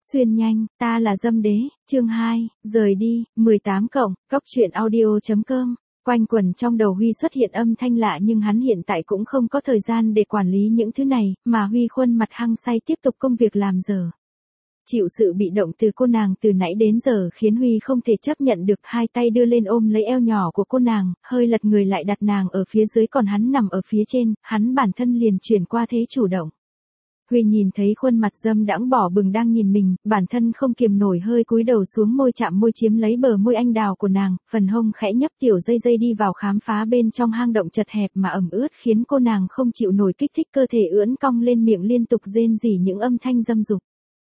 Xuyên nhanh, ta là Dâm Đế, chương 2, rời đi, 18 cộng, cóc truyện audio.com. Quanh quẩn trong đầu Huy xuất hiện âm thanh lạ nhưng hắn hiện tại cũng không có thời gian để quản lý những thứ này, mà Huy khuôn mặt hăng say tiếp tục công việc làm giờ. Chịu sự bị động từ cô nàng từ nãy đến giờ khiến Huy không thể chấp nhận được, hai tay đưa lên ôm lấy eo nhỏ của cô nàng, hơi lật người lại đặt nàng ở phía dưới còn hắn nằm ở phía trên, hắn bản thân liền chuyển qua thế chủ động. Huy nhìn thấy khuôn mặt dâm đãng bỏ bừng đang nhìn mình, bản thân không kiềm nổi hơi cúi đầu xuống môi chạm môi chiếm lấy bờ môi anh đào của nàng, phần hông khẽ nhấp tiểu dây dây đi vào khám phá bên trong hang động chật hẹp mà ẩm ướt khiến cô nàng không chịu nổi kích thích, cơ thể ưỡn cong lên miệng liên tục rên rỉ những âm thanh dâm dục.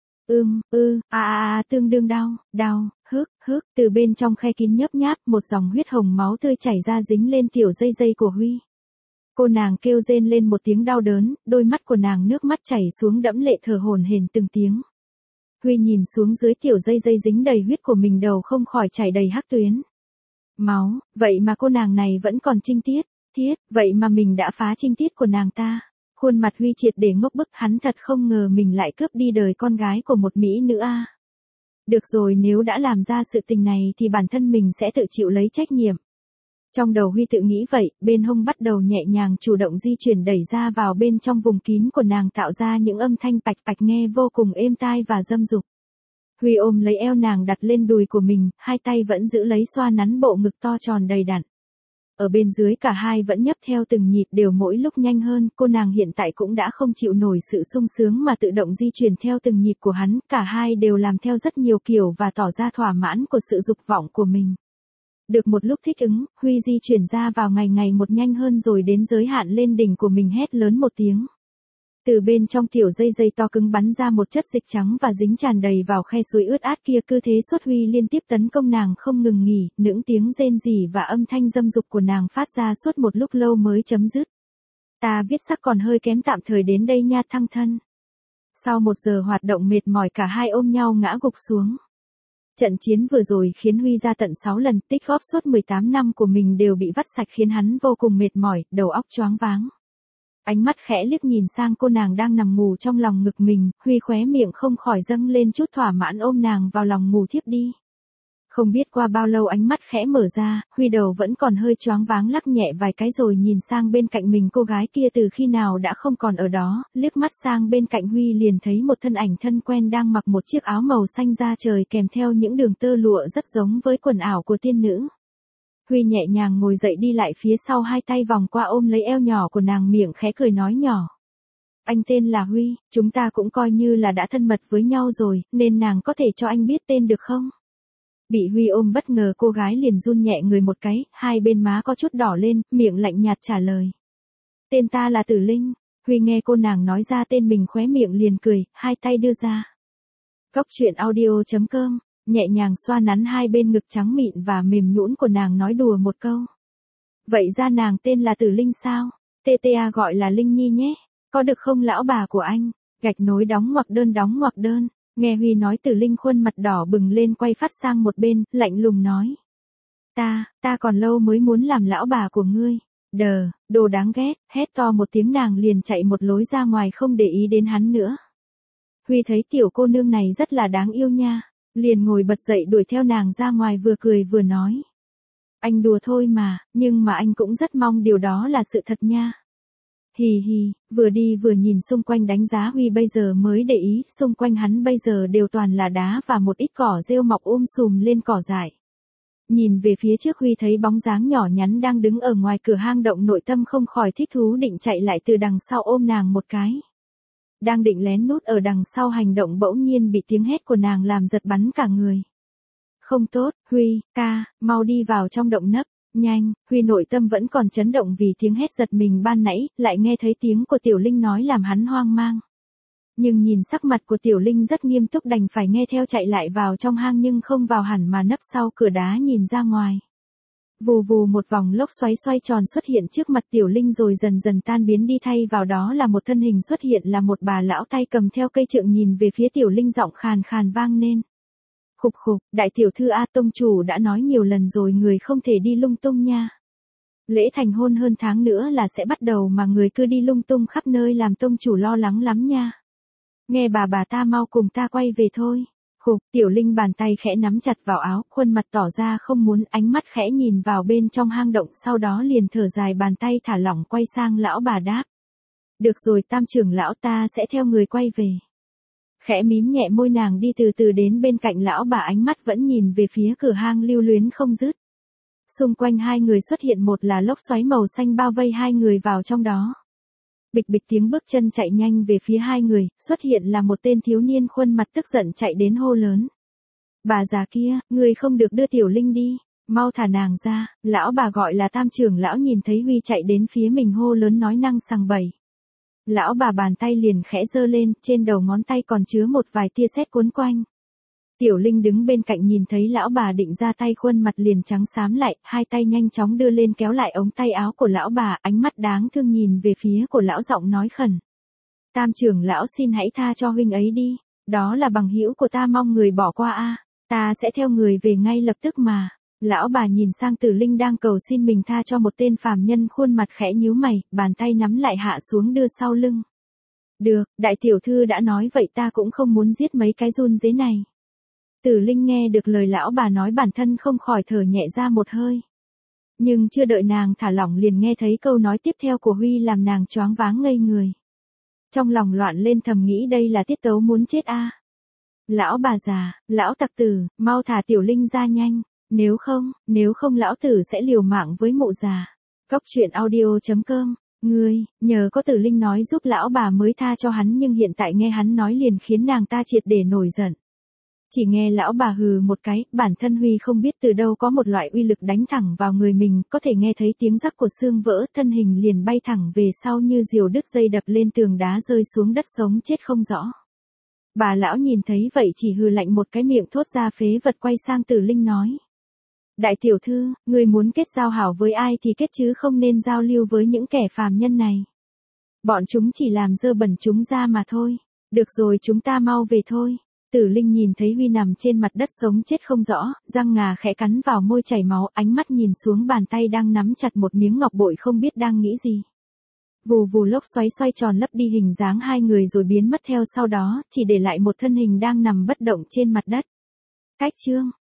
Tương đương đau, hức, từ bên trong khe kín nhấp nháp, một dòng huyết hồng máu tươi chảy ra dính lên tiểu dây dây của Huy. Cô nàng kêu rên lên một tiếng đau đớn, đôi mắt của nàng nước mắt chảy xuống đẫm lệ thở hổn hển từng tiếng. Huy nhìn xuống dưới tiểu dây dây dính đầy huyết của mình, đầu không khỏi chảy đầy hắc tuyến. Máu, vậy mà cô nàng này vẫn còn trinh tiết, vậy mà mình đã phá trinh tiết của nàng ta. Khuôn mặt Huy triệt để ngốc bức, hắn thật không ngờ mình lại cướp đi đời con gái của một mỹ nữ a. Được rồi, nếu đã làm ra sự tình này thì bản thân mình sẽ tự chịu lấy trách nhiệm. Trong đầu Huy tự nghĩ vậy, bên hông bắt đầu nhẹ nhàng chủ động di chuyển đẩy ra vào bên trong vùng kín của nàng, tạo ra những âm thanh pạch pạch nghe vô cùng êm tai và dâm dục. Huy ôm lấy eo nàng đặt lên đùi của mình, hai tay vẫn giữ lấy xoa nắn bộ ngực to tròn đầy đặn. Ở bên dưới cả hai vẫn nhấp theo từng nhịp đều mỗi lúc nhanh hơn, cô nàng hiện tại cũng đã không chịu nổi sự sung sướng mà tự động di chuyển theo từng nhịp của hắn, cả hai đều làm theo rất nhiều kiểu và tỏ ra thỏa mãn của sự dục vọng của mình. Được một lúc thích ứng, Huy di chuyển ra vào ngày một nhanh hơn rồi đến giới hạn lên đỉnh của mình hét lớn một tiếng. Từ bên trong tiểu dây dây to cứng bắn ra một chất dịch trắng và dính tràn đầy vào khe suối ướt át kia, cứ thế suốt Huy liên tiếp tấn công nàng không ngừng nghỉ, những tiếng rên rỉ và âm thanh dâm dục của nàng phát ra suốt một lúc lâu mới chấm dứt. Ta viết sắc còn hơi kém, tạm thời đến đây nha thăng thân. Sau 1 giờ hoạt động mệt mỏi, cả hai ôm nhau ngã gục xuống. Trận chiến vừa rồi khiến Huy ra tận 6 lần, tích góp suốt 18 năm của mình đều bị vắt sạch khiến hắn vô cùng mệt mỏi, đầu óc choáng váng. Ánh mắt khẽ liếc nhìn sang cô nàng đang nằm ngủ trong lòng ngực mình, Huy khóe miệng không khỏi dâng lên chút thỏa mãn, ôm nàng vào lòng ngủ thiếp đi. Không biết qua bao lâu ánh mắt khẽ mở ra, Huy đầu vẫn còn hơi choáng váng lắc nhẹ vài cái rồi nhìn sang bên cạnh mình, cô gái kia từ khi nào đã không còn ở đó, liếc mắt sang bên cạnh Huy liền thấy một thân ảnh thân quen đang mặc một chiếc áo màu xanh da trời kèm theo những đường tơ lụa rất giống với quần áo của tiên nữ. Huy nhẹ nhàng ngồi dậy đi lại phía sau, hai tay vòng qua ôm lấy eo nhỏ của nàng, miệng khẽ cười nói nhỏ. Anh tên là Huy, chúng ta cũng coi như là đã thân mật với nhau rồi, nên nàng có thể cho anh biết tên được không? Bị Huy ôm bất ngờ, cô gái liền run nhẹ người một cái, hai bên má có chút đỏ lên, miệng lạnh nhạt trả lời. Tên ta là Tử Linh. Huy nghe cô nàng nói ra tên mình khóe miệng liền cười, hai tay đưa ra. Cóc truyện audio.com, nhẹ nhàng xoa nắn hai bên ngực trắng mịn và mềm nhũn của nàng, nói đùa một câu. Vậy ra nàng tên là Tử Linh sao? TTA gọi là Linh Nhi nhé, có được không lão bà của anh? Gạch nối đóng ngoặc đơn. Nghe Huy nói, Tử Linh khuôn mặt đỏ bừng lên, quay phát sang một bên, lạnh lùng nói. Ta còn lâu mới muốn làm lão bà của ngươi. Đồ đáng ghét, hét to một tiếng, nàng liền chạy một lối ra ngoài không để ý đến hắn nữa. Huy thấy tiểu cô nương này rất là đáng yêu nha, liền ngồi bật dậy đuổi theo nàng ra ngoài, vừa cười vừa nói. Anh đùa thôi mà, nhưng mà anh cũng rất mong điều đó là sự thật nha. Hì, vừa đi vừa nhìn xung quanh đánh giá, Huy bây giờ mới để ý, xung quanh hắn bây giờ đều toàn là đá và một ít cỏ rêu mọc sùm lên cỏ dại. Nhìn về phía trước, Huy thấy bóng dáng nhỏ nhắn đang đứng ở ngoài cửa hang động, nội tâm không khỏi thích thú, định chạy lại từ đằng sau ôm nàng một cái. Đang định lén nút ở đằng sau hành động, bỗng nhiên bị tiếng hét của nàng làm giật bắn cả người. Không tốt, Huy, ca, mau đi vào trong động nấp. Nhanh, Huy nội tâm vẫn còn chấn động vì tiếng hét giật mình ban nãy, lại nghe thấy tiếng của Tiểu Linh nói làm hắn hoang mang. Nhưng nhìn sắc mặt của Tiểu Linh rất nghiêm túc, đành phải nghe theo chạy lại vào trong hang, nhưng không vào hẳn mà nấp sau cửa đá nhìn ra ngoài. Vù vù, một vòng lốc xoay tròn xuất hiện trước mặt Tiểu Linh rồi dần dần tan biến đi, thay vào đó là một thân hình xuất hiện là một bà lão tay cầm theo cây trượng, nhìn về phía Tiểu Linh giọng khàn khàn vang lên. Khục, đại tiểu thư A, tông chủ đã nói nhiều lần rồi, người không thể đi lung tung nha. Lễ thành hôn hơn tháng nữa là sẽ bắt đầu mà người cứ đi lung tung khắp nơi làm tông chủ lo lắng lắm nha. Nghe bà ta mau cùng ta quay về thôi. Khục, Tiểu Linh bàn tay khẽ nắm chặt vào áo, khuôn mặt tỏ ra không muốn, ánh mắt khẽ nhìn vào bên trong hang động, sau đó liền thở dài, bàn tay thả lỏng quay sang lão bà đáp. Được rồi Tam trưởng lão, ta sẽ theo người quay về. Khẽ mím nhẹ môi, nàng đi từ từ đến bên cạnh lão bà, ánh mắt vẫn nhìn về phía cửa hang lưu luyến không dứt. Xung quanh hai người xuất hiện một là lốc xoáy màu xanh bao vây hai người vào trong đó. Bịch bịch tiếng bước chân chạy nhanh về phía hai người, xuất hiện là một tên thiếu niên khuôn mặt tức giận chạy đến hô lớn. Bà già kia, người không được đưa Tiểu Linh đi, mau thả nàng ra. Lão bà gọi là Tam trưởng lão nhìn thấy Huy chạy đến phía mình hô lớn nói năng sằng bậy. Lão bà bàn tay liền khẽ giơ lên, trên đầu ngón tay còn chứa một vài tia sét cuốn quanh. Tiểu Linh đứng bên cạnh nhìn thấy lão bà định ra tay, khuôn mặt liền trắng xám lại, hai tay nhanh chóng đưa lên kéo lại ống tay áo của lão bà, ánh mắt đáng thương nhìn về phía của lão, giọng nói khẩn. Tam trưởng lão xin hãy tha cho huynh ấy đi, đó là bằng hữu của ta, mong người bỏ qua a, ta sẽ theo người về ngay lập tức mà. Lão bà nhìn sang Tử Linh đang cầu xin mình tha cho một tên phàm nhân, khuôn mặt khẽ nhíu mày, bàn tay nắm lại hạ xuống đưa sau lưng. Được, đại tiểu thư đã nói vậy, ta cũng không muốn giết mấy cái run dế này. Tử Linh nghe được lời lão bà nói, bản thân không khỏi thở nhẹ ra một hơi. Nhưng chưa đợi nàng thả lỏng liền nghe thấy câu nói tiếp theo của Huy làm nàng choáng váng ngây người. Trong lòng loạn lên, thầm nghĩ đây là tiết tấu muốn chết a. Lão bà già, lão tặc tử, mau thả Tiểu Linh ra nhanh, nếu không lão tử sẽ liều mạng với mụ già. Góc truyện audio.com. Nhờ có Tử Linh nói giúp lão bà mới tha cho hắn, nhưng hiện tại nghe hắn nói liền khiến nàng ta triệt để nổi giận. Chỉ nghe lão bà hừ một cái, bản thân Huy không biết từ đâu có một loại uy lực đánh thẳng vào người mình, có thể nghe thấy tiếng rắc của xương vỡ, thân hình liền bay thẳng về sau như diều đứt dây, đập lên tường đá rơi xuống đất sống chết không rõ. Bà lão nhìn thấy vậy chỉ hừ lạnh một cái, miệng thốt ra phế vật, quay sang Tử Linh nói. Đại tiểu thư, người muốn kết giao hảo với ai thì kết chứ không nên giao lưu với những kẻ phàm nhân này. Bọn chúng chỉ làm dơ bẩn chúng ra mà thôi. Được rồi, chúng ta mau về thôi. Tử Linh nhìn thấy Huy nằm trên mặt đất sống chết không rõ, răng ngà khẽ cắn vào môi chảy máu, ánh mắt nhìn xuống bàn tay đang nắm chặt một miếng ngọc bội, không biết đang nghĩ gì. Vù vù, lốc xoáy xoay tròn lấp đi hình dáng hai người rồi biến mất theo sau đó, chỉ để lại một thân hình đang nằm bất động trên mặt đất. Cách chương